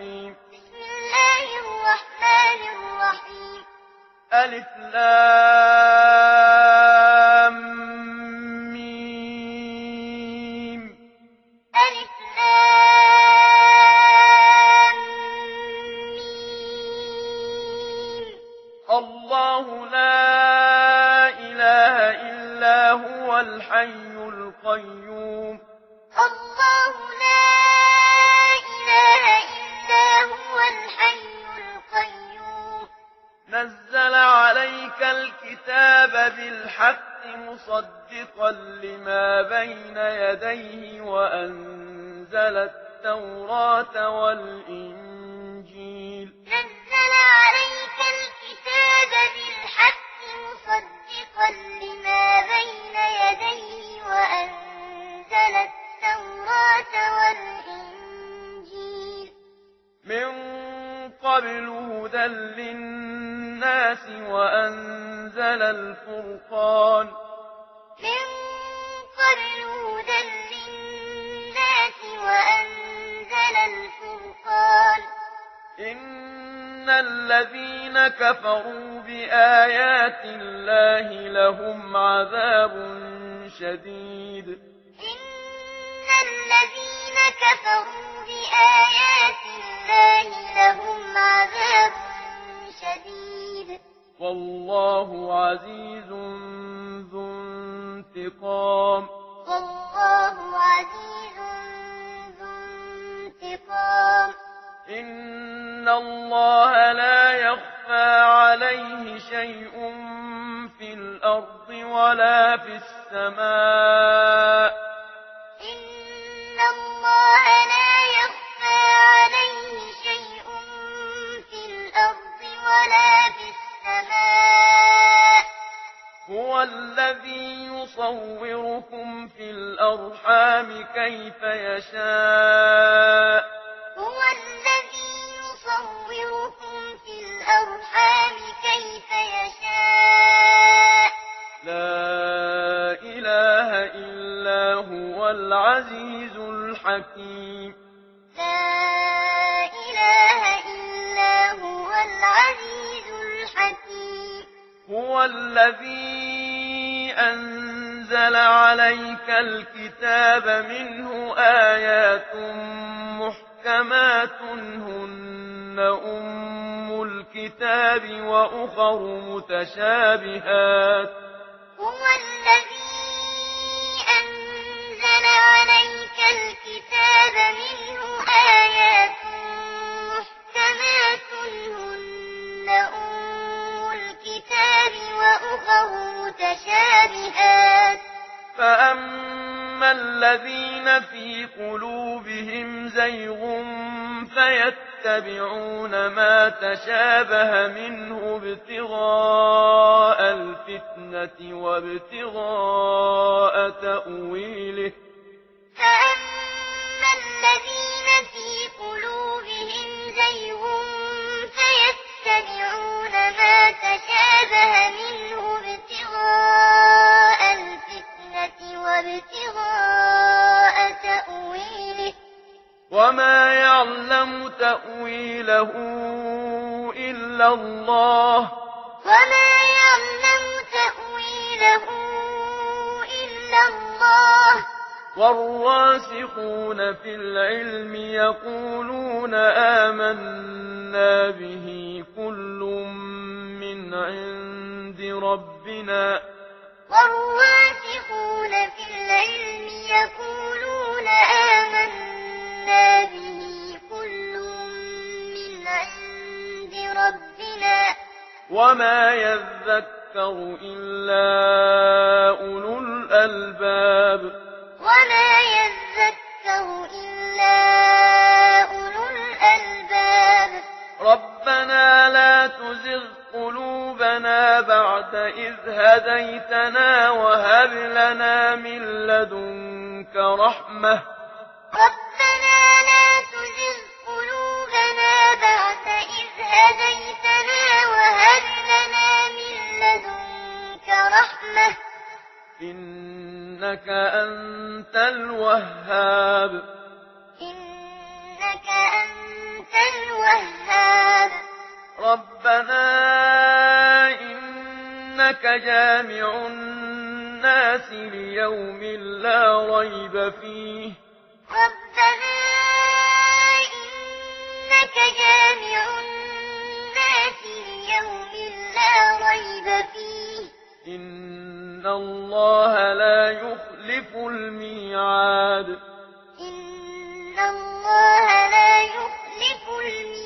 الرحيم بسم الله الرحمن الرحيم ألف لام ميم ألف لام ميم الله لا إله إلا هو الحي القيوم الله لا إله إلا هو الحي القيوم نزل عليك الكتاب بالحق مصدقا لما بين يديه وأنزل التوراة والإنجيل نزل عليك الكتاب بالحق مصدقا لما بين يديه وأنزل التوراة والإنجيل من قبل هدى للناس وأنزل الفرقان من قبل هدى للناس وأنزل الفرقان إن الذين كفروا بآيات الله لهم عذاب شديد إن الذين كفروا بآيات الله لهم عذاب شديد والله عزيز ذو انتقام والله عزيز ذو انتقام إن الله لا يخفى عليه شيء في الأرض ولا في السماء إن الله لا يخفى عليه شيء في الأرض ولا في السماء هو الذي يصوركم في الأرحام كيف يشاء هو الذي يصوركم في الأرحام كيف يشاء لا إله إلا هو العزيز الحكيم لا إله إلا هو العزيز الحكيم هو الذي أنزل عليك الكتاب منه آيات محكمات هن أم الكتاب وأخر متشابهات هو الذي أنزل عليك الكتاب منه آيات محكمات هن أم الكتاب وأخر متشابهات فأما الذين في قلوبهم زيغ فيتبعون ما تشابه منه ابتغاء الفتنة وابتغاء تأويله فأما الذين في قلوبهم زيغ فيتبعون ما تشابه منه ابتغاء الفتنة وابتغاء تأويله وما يعلم تأويله إلا الله وما يعلم تأويله إلا الله والراسخون في العلم يقولون آمنا به كل من عند ربنا والراسخون في العلم يقولون آمنا به كل من عند ربنا وما يذكر إلا أولو الألباب وما يذكر إلا أولو الألباب ربنا لا تزغ قلوبنا بعد إذ هديتنا وهب لنا من لدنك رحمة ربنا لا تزغ قلوبنا بعد إذ هديتنا وهب لنا من لدنك رحمة إنك أنت الوهاب إنك أنت الوهاب إنك جامع الناس ليوم لا ريب فيه ربنا إنك جامع الناس ليوم لا ريب فيه إن الله لا يخلف الميعاد إن الله لا يخلف الميعاد